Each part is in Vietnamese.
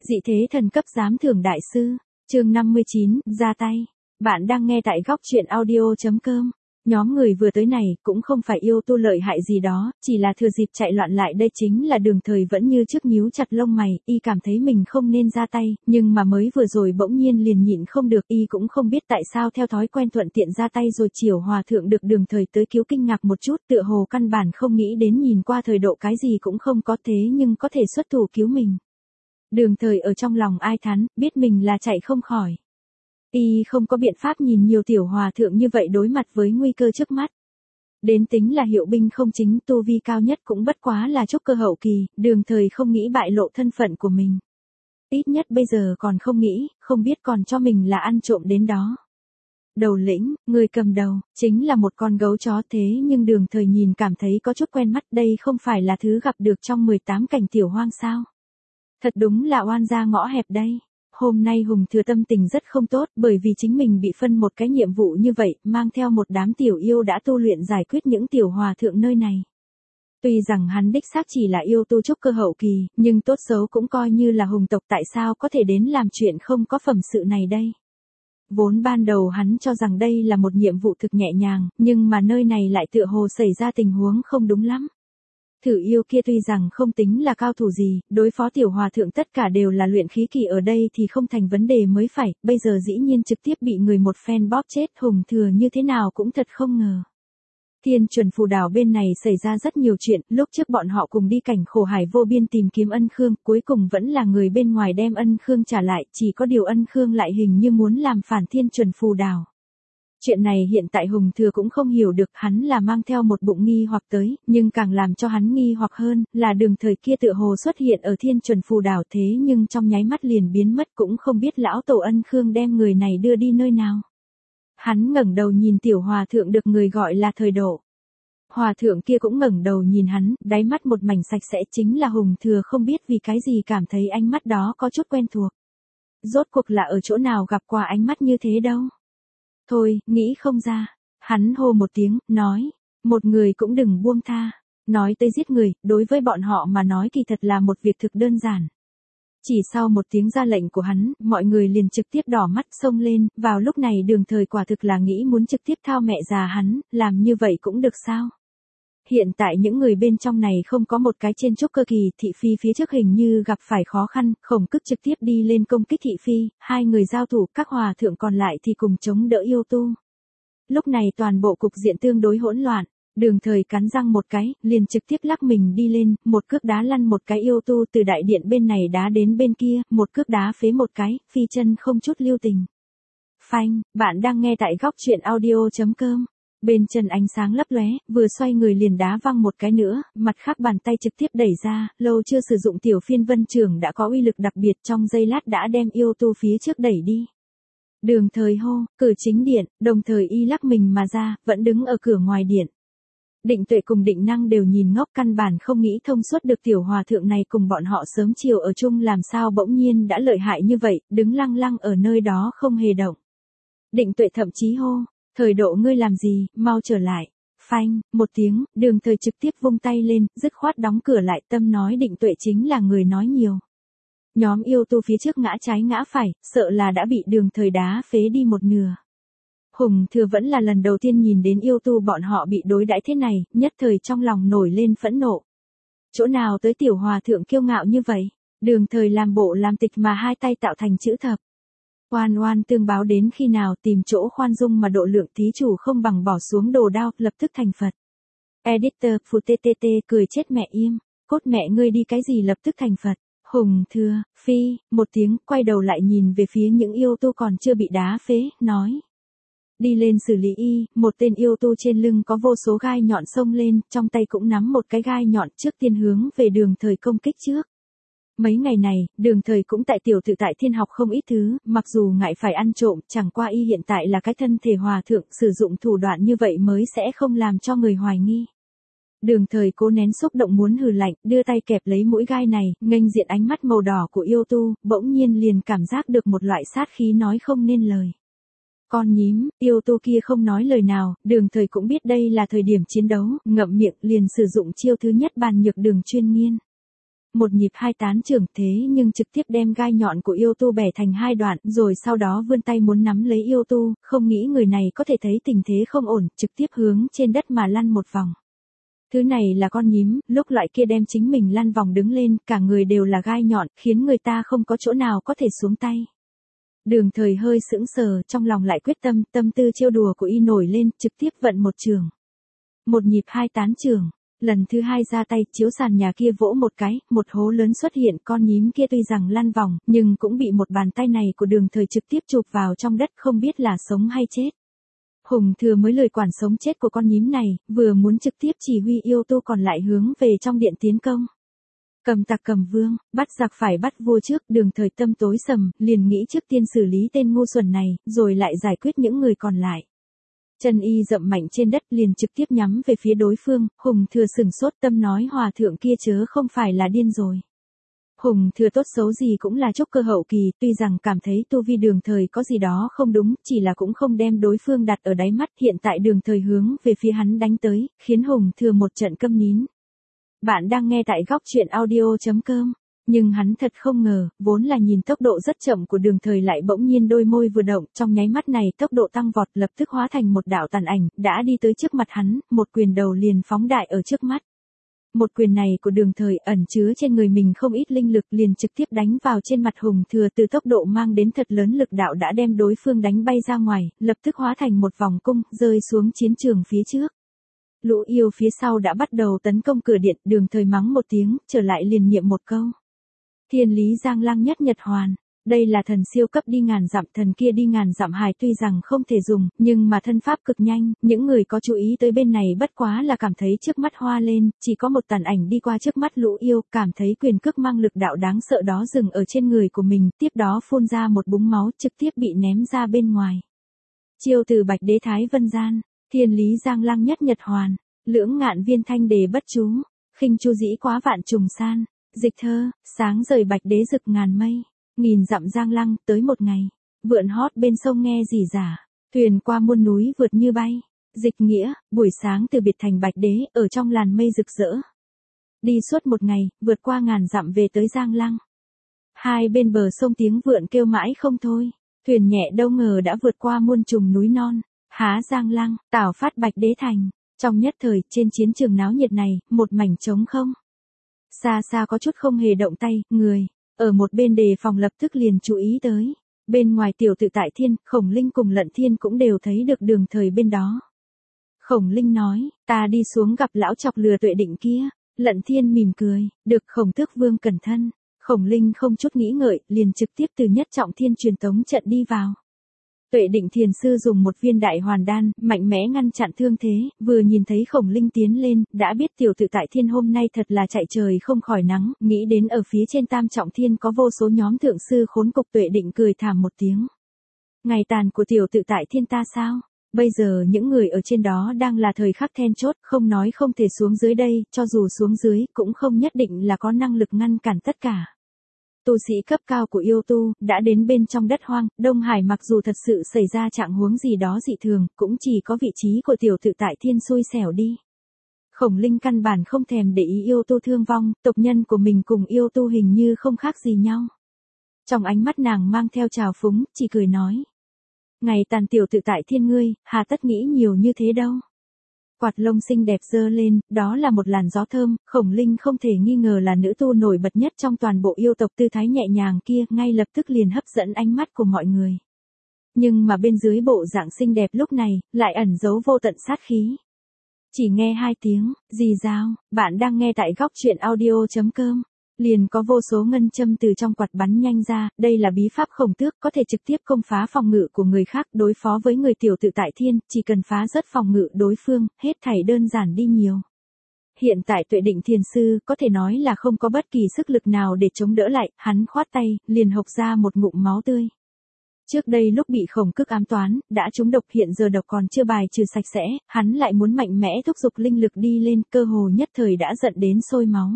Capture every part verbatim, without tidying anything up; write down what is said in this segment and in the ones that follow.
Dị thế thần cấp giám thưởng đại sư, chương năm mươi chín, ra tay. Bạn đang nghe tại góc truyện audio chấm com. Nhóm người vừa tới này cũng không phải yêu tu lợi hại gì đó, chỉ là thừa dịp chạy loạn lại đây chính là Đường Thời vẫn như trước nhíu chặt lông mày, y cảm thấy mình không nên ra tay, nhưng mà mới vừa rồi bỗng nhiên liền nhịn không được, y cũng không biết tại sao theo thói quen thuận tiện ra tay rồi chiều hòa thượng được Đường Thời tới cứu kinh ngạc một chút, tựa hồ căn bản không nghĩ đến nhìn qua thời độ cái gì cũng không có thế nhưng có thể xuất thủ cứu mình. Đường Thời ở trong lòng ai thán, biết mình là chạy không khỏi. Y không có biện pháp nhìn nhiều tiểu hòa thượng như vậy đối mặt với nguy cơ trước mắt. Đến tính là hiệu binh không chính, tu vi cao nhất cũng bất quá là trúc cơ hậu kỳ, Đường Thời không nghĩ bại lộ thân phận của mình. Ít nhất bây giờ còn không nghĩ, không biết còn cho mình là ăn trộm đến đó. Đầu lĩnh, người cầm đầu, chính là một con gấu chó thế nhưng Đường Thời nhìn cảm thấy có chút quen mắt, đây không phải là thứ gặp được trong mười tám cảnh tiểu hoang sao. Thật đúng là oan gia ngõ hẹp đây. Hôm nay Hùng Thừa tâm tình rất không tốt bởi vì chính mình bị phân một cái nhiệm vụ như vậy, mang theo một đám tiểu yêu đã tu luyện giải quyết những tiểu hòa thượng nơi này. Tuy rằng hắn đích xác chỉ là yêu tu trúc cơ hậu kỳ, nhưng tốt xấu cũng coi như là hùng tộc, tại sao có thể đến làm chuyện không có phẩm sự này đây. Vốn ban đầu hắn cho rằng đây là một nhiệm vụ thực nhẹ nhàng, nhưng mà nơi này lại tựa hồ xảy ra tình huống không đúng lắm. Thử yêu kia tuy rằng không tính là cao thủ gì, đối phó tiểu hòa thượng tất cả đều là luyện khí kỳ ở đây thì không thành vấn đề mới phải, bây giờ dĩ nhiên trực tiếp bị người một phen bóp chết, Hùng Thừa như thế nào cũng thật không ngờ. Thiên Chuẩn Phù Đảo bên này xảy ra rất nhiều chuyện, lúc trước bọn họ cùng đi cảnh khổ hải vô biên tìm kiếm Ân Khương, cuối cùng vẫn là người bên ngoài đem Ân Khương trả lại, chỉ có điều Ân Khương lại hình như muốn làm phản Thiên Chuẩn Phù Đảo. Chuyện này hiện tại Hùng Thừa cũng không hiểu được, hắn là mang theo một bụng nghi hoặc tới, nhưng càng làm cho hắn nghi hoặc hơn, là Đường Thời kia tựa hồ xuất hiện ở Thiên Chuẩn Phù Đảo thế nhưng trong nháy mắt liền biến mất, cũng không biết lão tổ Ân Khương đem người này đưa đi nơi nào. Hắn ngẩng đầu nhìn tiểu hòa thượng được người gọi là Thời Độ. Hòa thượng kia cũng ngẩng đầu nhìn hắn, đáy mắt một mảnh sạch sẽ, chính là Hùng Thừa không biết vì cái gì cảm thấy ánh mắt đó có chút quen thuộc. Rốt cuộc là ở chỗ nào gặp qua ánh mắt như thế đâu. Thôi, nghĩ không ra. Hắn hô một tiếng, nói, một người cũng đừng buông tha. Nói tới giết người, đối với bọn họ mà nói kỳ thật là một việc thực đơn giản. Chỉ sau một tiếng ra lệnh của hắn, mọi người liền trực tiếp đỏ mắt xông lên, vào lúc này Đường Thời quả thực là nghĩ muốn trực tiếp thao mẹ già hắn, làm như vậy cũng được sao? Hiện tại những người bên trong này không có một cái trên trúc cơ kỳ, thị phi phía trước hình như gặp phải khó khăn, Khổng Cức trực tiếp đi lên công kích thị phi, hai người giao thủ, các hòa thượng còn lại thì cùng chống đỡ yêu tu. Lúc này toàn bộ cục diện tương đối hỗn loạn, Đường Thời cắn răng một cái, liền trực tiếp lắc mình đi lên, một cước đá lăn một cái yêu tu từ đại điện bên này đá đến bên kia, một cước đá phế một cái, phi chân không chút lưu tình. Phanh, bạn đang nghe tại góc truyện audio chấm com. Bên chân ánh sáng lấp lóe, vừa xoay người liền đá văng một cái nữa, mặt khác bàn tay trực tiếp đẩy ra, lâu chưa sử dụng tiểu phiên vân trưởng đã có uy lực đặc biệt, trong giây lát đã đem yêu tu phía trước đẩy đi. Đường Thời hô, cử chính điện, đồng thời y lắc mình mà ra, vẫn đứng ở cửa ngoài điện. Định Tuệ cùng Định Năng đều nhìn ngốc, căn bản không nghĩ thông suốt được tiểu hòa thượng này cùng bọn họ sớm chiều ở chung làm sao bỗng nhiên đã lợi hại như vậy, đứng lăng lăng ở nơi đó không hề động. Định Tuệ thậm chí hô, Thời Độ ngươi làm gì, mau trở lại. Phanh, một tiếng, Đường Thời trực tiếp vung tay lên, dứt khoát đóng cửa lại, tâm nói Định Tuệ chính là người nói nhiều. Nhóm yêu tu phía trước ngã trái ngã phải, sợ là đã bị Đường Thời đá phế đi một nửa. Hùng Thừa vẫn là lần đầu tiên nhìn đến yêu tu bọn họ bị đối đãi thế này, nhất thời trong lòng nổi lên phẫn nộ. Chỗ nào tới tiểu hòa thượng kiêu ngạo như vậy, Đường Thời làm bộ làm tịch mà hai tay tạo thành chữ thập. Oan oan tương báo đến khi nào, tìm chỗ khoan dung mà độ lượng, thí chủ không bằng bỏ xuống đồ đao, lập tức thành Phật. Editor, phù ttt cười chết mẹ im, cốt mẹ ngươi đi cái gì lập tức thành Phật. Hùng Thừa, phi, một tiếng, quay đầu lại nhìn về phía những yêu tu còn chưa bị đá phế, nói. Đi lên xử lý y, một tên yêu tu trên lưng có vô số gai nhọn xông lên, trong tay cũng nắm một cái gai nhọn, trước tiên hướng về Đường Thời công kích trước. Mấy ngày này, Đường Thời cũng tại tiểu tự tại thiên học không ít thứ, mặc dù ngại phải ăn trộm, chẳng qua y hiện tại là cái thân thể hòa thượng, sử dụng thủ đoạn như vậy mới sẽ không làm cho người hoài nghi. Đường Thời cố nén xúc động muốn hừ lạnh, đưa tay kẹp lấy mũi gai này, nghênh diện ánh mắt màu đỏ của yêu tu, bỗng nhiên liền cảm giác được một loại sát khí nói không nên lời. Con nhím, yêu tu kia không nói lời nào, Đường Thời cũng biết đây là thời điểm chiến đấu, ngậm miệng liền sử dụng chiêu thứ nhất bàn nhược đường chuyên nghiên. Một nhịp hai tán trưởng thế nhưng trực tiếp đem gai nhọn của yêu tu bẻ thành hai đoạn, rồi sau đó vươn tay muốn nắm lấy yêu tu, không nghĩ người này có thể thấy tình thế không ổn, trực tiếp hướng trên đất mà lăn một vòng. Thứ này là con nhím, lúc loại kia đem chính mình lăn vòng đứng lên, cả người đều là gai nhọn, khiến người ta không có chỗ nào có thể xuống tay. Đường Thời hơi sững sờ, trong lòng lại quyết tâm, tâm tư trêu đùa của y nổi lên, trực tiếp vận một trường. Một nhịp hai tán trường, lần thứ hai ra tay, chiếu sàn nhà kia vỗ một cái, một hố lớn xuất hiện, con nhím kia tuy rằng lăn vòng, nhưng cũng bị một bàn tay này của Đường Thời trực tiếp chụp vào trong đất, không biết là sống hay chết. Hùng Thừa mới lời quản sống chết của con nhím này, vừa muốn trực tiếp chỉ huy yêu tu còn lại hướng về trong điện tiến công. Cầm tặc cầm vương, bắt giặc phải bắt vua trước, Đường Thời tâm tối sầm, liền nghĩ trước tiên xử lý tên ngu xuẩn này, rồi lại giải quyết những người còn lại. Chân y dậm mạnh trên đất liền trực tiếp nhắm về phía đối phương, Hùng Thừa sửng sốt tâm nói hòa thượng kia chớ không phải là điên rồi. Hùng Thừa tốt xấu gì cũng là trúc cơ hậu kỳ, tuy rằng cảm thấy tu vi Đường Thời có gì đó không đúng, chỉ là cũng không đem đối phương đặt ở đáy mắt, hiện tại Đường Thời hướng về phía hắn đánh tới, khiến Hùng Thừa một trận câm nín. Bạn đang nghe tại góc truyện audio chấm com. Nhưng hắn thật không ngờ, vốn là nhìn tốc độ rất chậm của Đường Thời lại bỗng nhiên đôi môi vừa động, trong nháy mắt này tốc độ tăng vọt lập tức hóa thành một đạo tàn ảnh, đã đi tới trước mặt hắn, một quyền đầu liền phóng đại ở trước mắt. Một quyền này của Đường Thời ẩn chứa trên người mình không ít linh lực liền trực tiếp đánh vào trên mặt Hùng Thừa, từ tốc độ mang đến thật lớn lực đạo đã đem đối phương đánh bay ra ngoài, lập tức hóa thành một vòng cung, rơi xuống chiến trường phía trước. Lũ yêu phía sau đã bắt đầu tấn công cửa điện, Đường Thời mắng một tiếng, trở lại liền niệm một câu. Thiên lý giang lăng nhất nhật hoàn, đây là thần siêu cấp đi ngàn dặm, thần kia đi ngàn dặm hài tuy rằng không thể dùng, nhưng mà thân pháp cực nhanh, những người có chú ý tới bên này bất quá là cảm thấy trước mắt hoa lên, chỉ có một tàn ảnh đi qua trước mắt lũ yêu, cảm thấy quyền cước mang lực đạo đáng sợ đó dừng ở trên người của mình, tiếp đó phun ra một búng máu trực tiếp bị ném ra bên ngoài. Chiêu từ Bạch Đế Thái Vân Gian, thiên lý giang lăng nhất nhật hoàn, lưỡng ngạn viên thanh đề bất chú, khinh chu dĩ quá vạn trùng san. Dịch thơ, sáng rời Bạch Đế rực ngàn mây, nghìn dặm giang lăng, tới một ngày, vượn hót bên sông nghe rỉ rả, thuyền qua muôn núi vượt như bay. Dịch nghĩa, buổi sáng từ biệt thành Bạch Đế, ở trong làn mây rực rỡ. Đi suốt một ngày, vượt qua ngàn dặm về tới Giang Lăng. Hai bên bờ sông tiếng vượn kêu mãi không thôi, thuyền nhẹ đâu ngờ đã vượt qua muôn trùng núi non, há Giang Lăng, tảo phát Bạch Đế thành. Trong nhất thời, trên chiến trường náo nhiệt này, một mảnh trống không. Xa xa có chút không hề động tay, người, ở một bên đề phòng lập tức liền chú ý tới. Bên ngoài Tiểu Tự Tại Thiên, Khổng Linh cùng Lận Thiên cũng đều thấy được Đường Thời bên đó. Khổng Linh nói, ta đi xuống gặp lão chọc lừa Tuệ Định kia. Lận Thiên mỉm cười, được Khổng Tước Vương cẩn thân. Khổng Linh không chút nghĩ ngợi, liền trực tiếp từ nhất trọng thiên truyền tống trận đi vào. Tuệ Định thiền sư dùng một viên đại hoàn đan, mạnh mẽ ngăn chặn thương thế, vừa nhìn thấy Khổng Linh tiến lên, đã biết Tiểu Tự Tại Thiên hôm nay thật là chạy trời không khỏi nắng, nghĩ đến ở phía trên tam trọng thiên có vô số nhóm thượng sư khốn cục. Tuệ Định cười thảm một tiếng. Ngày tàn của Tiểu Tự Tại Thiên ta sao? Bây giờ những người ở trên đó đang là thời khắc then chốt, không nói không thể xuống dưới đây, cho dù xuống dưới, cũng không nhất định là có năng lực ngăn cản tất cả. Tu sĩ cấp cao của yêu tu, đã đến bên trong đất hoang, Đông Hải mặc dù thật sự xảy ra trạng huống gì đó dị thường, cũng chỉ có vị trí của Tiểu Tự Tại Thiên xui xẻo đi. Khổng Linh căn bản không thèm để ý yêu tu thương vong, tộc nhân của mình cùng yêu tu hình như không khác gì nhau. Trong ánh mắt nàng mang theo trào phúng, chỉ cười nói. Ngày tàn Tiểu Tự Tại Thiên ngươi, hà tất nghĩ nhiều như thế đâu. Quạt lông xinh đẹp giơ lên, đó là một làn gió thơm, Khổng Linh không thể nghi ngờ là nữ tu nổi bật nhất trong toàn bộ yêu tộc, tư thái nhẹ nhàng kia, ngay lập tức liền hấp dẫn ánh mắt của mọi người. Nhưng mà bên dưới bộ dạng xinh đẹp lúc này, lại ẩn giấu vô tận sát khí. Chỉ nghe hai tiếng, rì rào, bạn đang nghe tại góc truyện audio chấm com. Liền có vô số ngân châm từ trong quạt bắn nhanh ra, đây là bí pháp Khổng Tước, có thể trực tiếp công phá phòng ngự của người khác, đối phó với người Tiểu Tự Tại Thiên, chỉ cần phá rớt phòng ngự đối phương, hết thảy đơn giản đi nhiều. Hiện tại Tuệ Định thiền sư, có thể nói là không có bất kỳ sức lực nào để chống đỡ lại, hắn khoát tay, liền hộc ra một ngụm máu tươi. Trước đây lúc bị Khổng Cước ám toán, đã trúng độc, hiện giờ độc còn chưa bài trừ sạch sẽ, hắn lại muốn mạnh mẽ thúc giục linh lực đi lên, cơ hồ nhất thời đã giận đến sôi máu.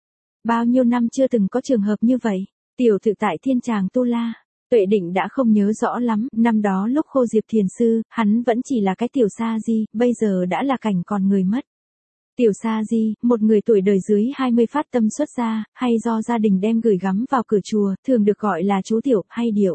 Bao nhiêu năm chưa từng có trường hợp như vậy, Tiểu Tự Tại Thiên chàng tu la, Tuệ Định đã không nhớ rõ lắm, năm đó lúc Khô Diệp thiền sư, hắn vẫn chỉ là cái tiểu sa di, bây giờ đã là cảnh còn người mất. Tiểu Sa Di, một người tuổi đời dưới hai mươi phát tâm xuất gia, hay do gia đình đem gửi gắm vào cửa chùa, thường được gọi là chú Tiểu hay Điệu.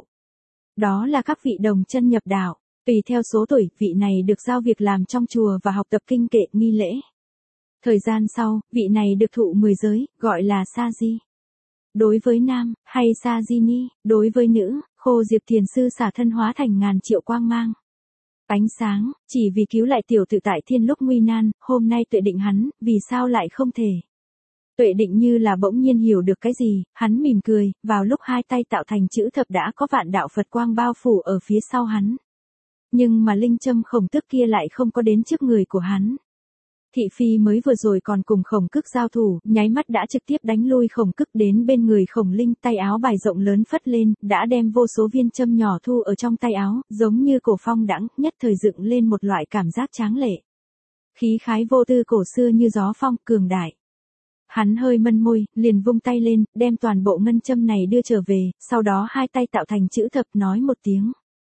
Đó là các vị đồng chân nhập đạo. Tùy theo số tuổi, vị này được giao việc làm trong chùa và học tập kinh kệ, nghi lễ. Thời gian sau, vị này được thụ mười giới, gọi là Sa Di. Đối với nam, hay Sa Di Ni, đối với nữ, Khô Diệp Thiền Sư xả thân hóa thành ngàn triệu quang mang. Ánh sáng, chỉ vì cứu lại Tiểu Tự Tại Thiên lúc nguy nan, hôm nay Tuệ Định hắn, vì sao lại không thể. Tuệ Định như là bỗng nhiên hiểu được cái gì, hắn mỉm cười, vào lúc hai tay tạo thành chữ thập đã có vạn đạo Phật quang bao phủ ở phía sau hắn. Nhưng mà linh châm khổng tức kia lại không có đến trước người của hắn. Thị phi mới vừa rồi còn cùng khổng cức giao thủ, nháy mắt đã trực tiếp đánh lui khổng cức đến bên người khổng linh, tay áo bài rộng lớn phất lên, đã đem vô số viên châm nhỏ thu ở trong tay áo, giống như cổ phong đãng, nhất thời dựng lên một loại cảm giác tráng lệ. Khí khái vô tư cổ xưa như gió phong, cường đại. Hắn hơi mân môi, liền vung tay lên, đem toàn bộ ngân châm này đưa trở về, sau đó hai tay tạo thành chữ thập nói một tiếng.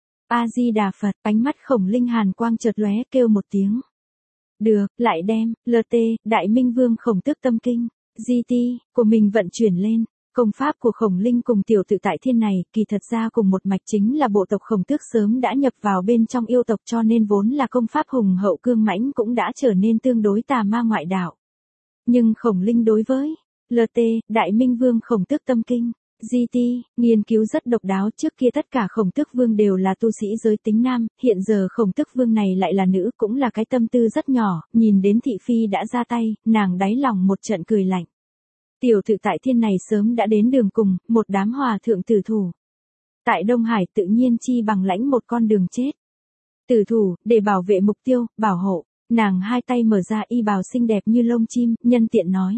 A-di-đà Phật, ánh mắt khổng linh hàn quang chợt lóe, kêu một tiếng. Được, lại đem, lờ tê, Đại Minh Vương khổng tước tâm kinh, giê tê, của mình vận chuyển lên. Công pháp của khổng linh cùng Tiểu Tự Tại Thiên này, kỳ thật ra cùng một mạch, chính là bộ tộc khổng tước sớm đã nhập vào bên trong yêu tộc, cho nên vốn là công pháp hùng hậu cương mãnh cũng đã trở nên tương đối tà ma ngoại đạo. Nhưng khổng linh đối với lờ tê, Đại Minh Vương khổng tước tâm kinh, giê tê, nghiên cứu rất độc đáo. Trước kia tất cả khổng tước vương đều là tu sĩ giới tính nam, hiện giờ khổng tước vương này lại là nữ, cũng là cái tâm tư rất nhỏ, nhìn đến thị phi đã ra tay, nàng đáy lòng một trận cười lạnh. Tiểu Tự Tại Thiên này sớm đã đến đường cùng, một đám hòa thượng tử thủ. Tại Đông Hải tự nhiên chi bằng lãnh một con đường chết. Tử thủ, để bảo vệ mục tiêu, bảo hộ, nàng hai tay mở ra y bào xinh đẹp như lông chim, nhân tiện nói.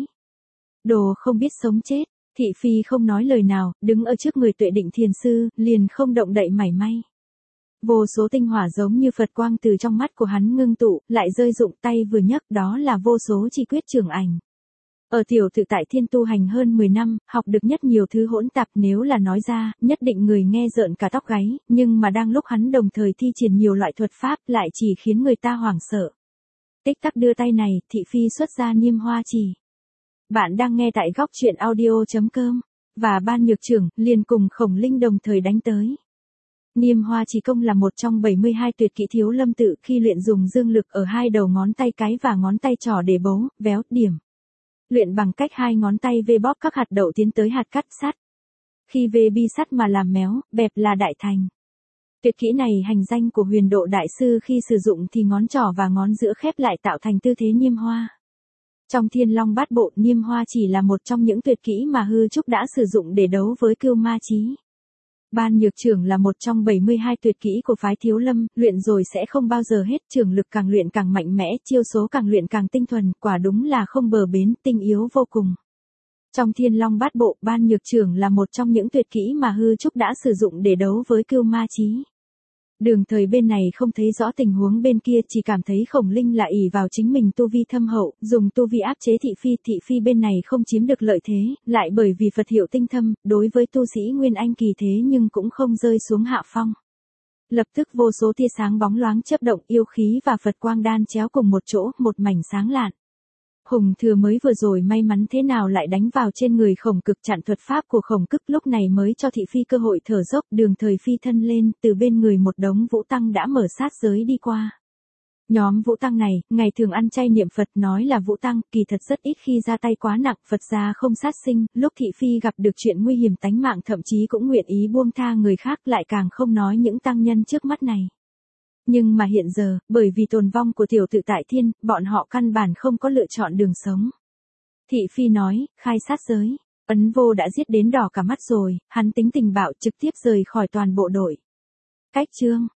Đồ không biết sống chết. Thị phi không nói lời nào, đứng ở trước người Tuệ Định Thiền Sư, liền không động đậy mảy may. Vô số tinh hỏa giống như Phật quang từ trong mắt của hắn ngưng tụ, lại rơi rụng, tay vừa nhấc, đó là vô số chi quyết trưởng ảnh. Ở Tiểu Tự Tại Thiên tu hành hơn mười năm, học được nhất nhiều thứ hỗn tạp, nếu là nói ra, nhất định người nghe rợn cả tóc gáy, nhưng mà đang lúc hắn đồng thời thi triển nhiều loại thuật pháp, lại chỉ khiến người ta hoảng sợ. Tích tắc đưa tay này, thị phi xuất ra Niêm Hoa Chỉ. Bạn đang nghe tại góc truyện audio chấm com, và Ban Nhược Trưởng liền cùng khổng linh đồng thời đánh tới. Niêm Hoa Chỉ công là một trong bảy mươi hai tuyệt kỹ Thiếu Lâm tự, khi luyện dùng dương lực ở hai đầu ngón tay cái và ngón tay trỏ để bấu, véo, điểm. Luyện bằng cách hai ngón tay vê bóp các hạt đậu tiến tới hạt cắt sắt. Khi vê bi sắt mà làm méo, bẹp là đại thành. Tuyệt kỹ này hành danh của Huyền Độ Đại Sư, khi sử dụng thì ngón trỏ và ngón giữa khép lại tạo thành tư thế niêm hoa. Trong Thiên Long Bát Bộ, Niêm Hoa Chỉ là một trong những tuyệt kỹ mà Hư Trúc đã sử dụng để đấu với Cưu Ma Chí. Ban Nhược Trưởng là một trong bảy mươi hai tuyệt kỹ của phái Thiếu Lâm, luyện rồi sẽ không bao giờ hết, trường lực càng luyện càng mạnh mẽ, chiêu số càng luyện càng tinh thuần, quả đúng là không bờ bến, tinh yếu vô cùng. Trong Thiên Long Bát Bộ, Ban Nhược Trưởng là một trong những tuyệt kỹ mà Hư Trúc đã sử dụng để đấu với Cưu Ma Chí. Đường Thời bên này không thấy rõ tình huống bên kia, chỉ cảm thấy khổng linh là ỷ vào chính mình tu vi thâm hậu, dùng tu vi áp chế thị phi, thị phi bên này không chiếm được lợi thế, lại bởi vì Phật hiệu tinh thâm, đối với tu sĩ Nguyên Anh kỳ thế nhưng cũng không rơi xuống hạ phong. Lập tức vô số tia sáng bóng loáng chớp động, yêu khí và Phật quang đan chéo cùng một chỗ, một mảnh sáng lạn. Hùng Thừa mới vừa rồi may mắn thế nào lại đánh vào trên người khổng cực, chặn thuật pháp của khổng cực, lúc này mới cho thị phi cơ hội thở dốc. Đường Thời phi thân lên, từ bên người một đống vũ tăng đã mở sát giới đi qua. Nhóm vũ tăng này, ngày thường ăn chay niệm Phật, nói là vũ tăng, kỳ thật rất ít khi ra tay quá nặng, Phật gia không sát sinh, lúc thị phi gặp được chuyện nguy hiểm tánh mạng thậm chí cũng nguyện ý buông tha người khác, lại càng không nói những tăng nhân trước mắt này. Nhưng mà hiện giờ, bởi vì tồn vong của Tiểu Tự Tại Thiên, bọn họ căn bản không có lựa chọn đường sống. Thị phi nói, khai sát giới. Ấn Vô đã giết đến đỏ cả mắt rồi, hắn tính tình bạo, trực tiếp rời khỏi toàn bộ đội. Cách chương,